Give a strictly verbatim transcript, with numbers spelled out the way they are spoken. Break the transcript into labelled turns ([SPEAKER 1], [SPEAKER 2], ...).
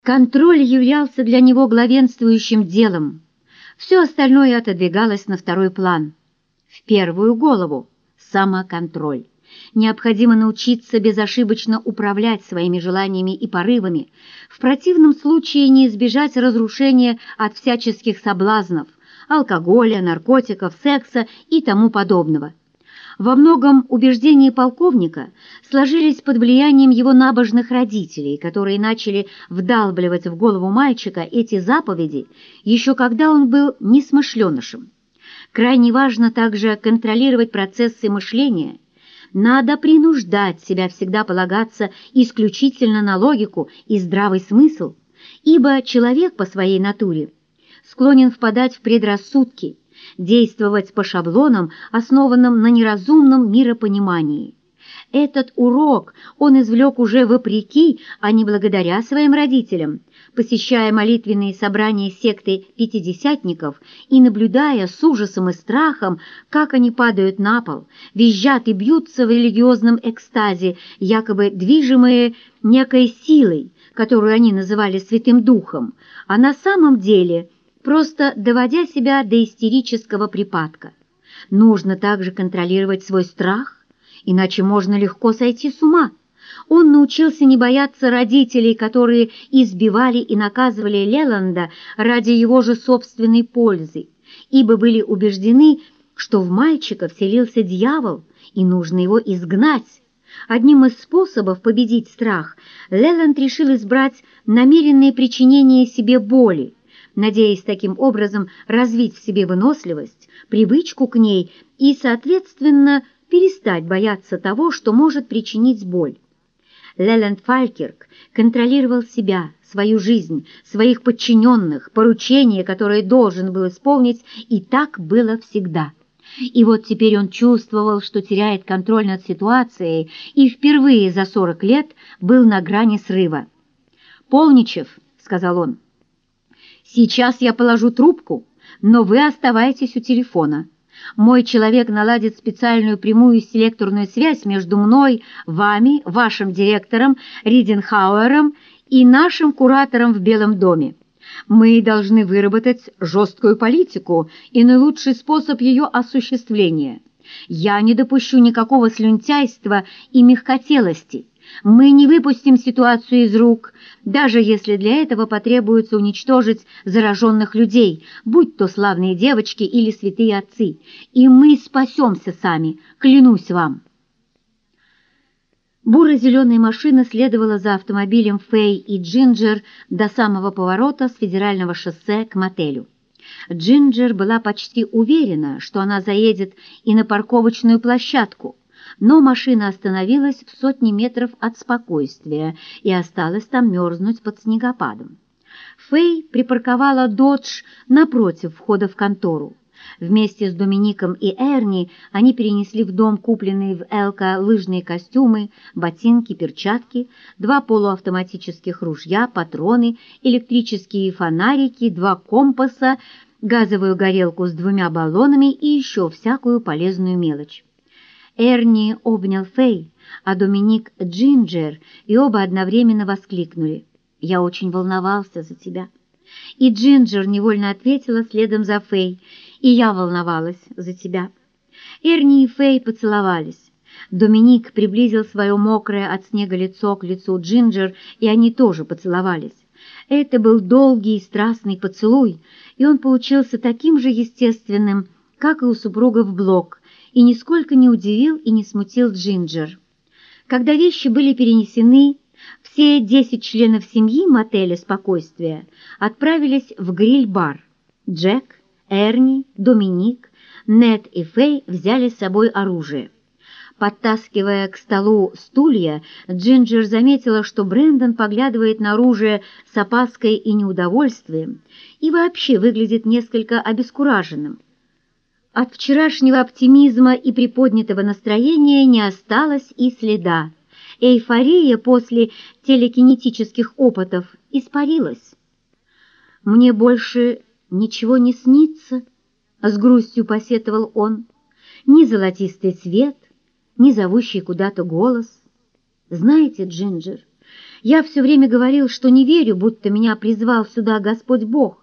[SPEAKER 1] Контроль являлся для него главенствующим делом. Все остальное отодвигалось на второй план. В первую голову – самоконтроль. Необходимо научиться безошибочно управлять своими желаниями и порывами, в противном случае не избежать разрушения от всяческих соблазнов, алкоголя, наркотиков, секса и тому подобного. Во многом убеждения полковника сложились под влиянием его набожных родителей, которые начали вдалбливать в голову мальчика эти заповеди еще когда он был несмышленышем. Крайне важно также контролировать процессы мышления. Надо принуждать себя всегда полагаться исключительно на логику и здравый смысл, ибо человек по своей натуре склонен впадать в предрассудки, действовать по шаблонам, основанным на неразумном миропонимании. Этот урок он извлек уже вопреки, а не благодаря своим родителям, посещая молитвенные собрания секты пятидесятников и наблюдая с ужасом и страхом, как они падают на пол, визжат и бьются в религиозном экстазе, якобы движимые некой силой, которую они называли Святым Духом, а на самом деле – просто доводя себя до истерического припадка. Нужно также контролировать свой страх, иначе можно легко сойти с ума. Он научился не бояться родителей, которые избивали и наказывали Леланда ради его же собственной пользы, ибо были убеждены, что в мальчика вселился дьявол, и нужно его изгнать. Одним из способов победить страх Леланд решил избрать намеренное причинение себе боли, надеясь таким образом развить в себе выносливость, привычку к ней и, соответственно, перестать бояться того, что может причинить боль. Леланд Фалькирк контролировал себя, свою жизнь, своих подчиненных, поручения, которые должен был исполнить, и так было всегда. И вот теперь он чувствовал, что теряет контроль над ситуацией, и впервые за сорок лет был на грани срыва. «Полничев», — сказал он, — «сейчас я положу трубку, но вы оставайтесь у телефона. Мой человек наладит специальную прямую селекторную связь между мной, вами, вашим директором Риденхауэром и нашим куратором в Белом доме. Мы должны выработать жесткую политику и наилучший способ ее осуществления. Я не допущу никакого слюнтяйства и мягкотелости. Мы не выпустим ситуацию из рук, даже если для этого потребуется уничтожить зараженных людей, будь то славные девочки или святые отцы, и мы спасемся сами, клянусь вам». Буро-зеленая машина следовала за автомобилем Фэй и Джинджер до самого поворота с федерального шоссе к мотелю. Джинджер была почти уверена, что она заедет и на парковочную площадку, но машина остановилась в сотне метров от Спокойствия и осталась там мерзнуть под снегопадом. Фэй припарковала «Додж» напротив входа в контору. Вместе с Домиником и Эрни они перенесли в дом купленные в Элко лыжные костюмы, ботинки, перчатки, два полуавтоматических ружья, патроны, электрические фонарики, два компаса, газовую горелку с двумя баллонами и еще всякую полезную мелочь. Эрни обнял Фэй, а Доминик — Джинджер, и оба одновременно воскликнули: «Я очень волновался за тебя». И Джинджер невольно ответила следом за Фэй: «И я волновалась за тебя». Эрни и Фэй поцеловались. Доминик приблизил свое мокрое от снега лицо к лицу Джинджер, и они тоже поцеловались. Это был долгий и страстный поцелуй, и он получился таким же естественным, как и у супругов Блок, и нисколько не удивил и не смутил Джинджер. Когда вещи были перенесены, все десять членов семьи мотеля «Спокойствие» отправились в гриль-бар. Джек, Эрни, Доминик, Нед и Фэй взяли с собой оружие. Подтаскивая к столу стулья, Джинджер заметила, что Брэндон поглядывает на оружие с опаской и неудовольствием и вообще выглядит несколько обескураженным. От вчерашнего оптимизма и приподнятого настроения не осталось и следа. Эйфория после телекинетических опытов испарилась. «Мне больше ничего не снится», — с грустью посетовал он. «Ни золотистый цвет, ни зовущий куда-то голос. Знаете, Джинджер, Я все время говорил, что не верю, будто меня призвал сюда Господь Бог.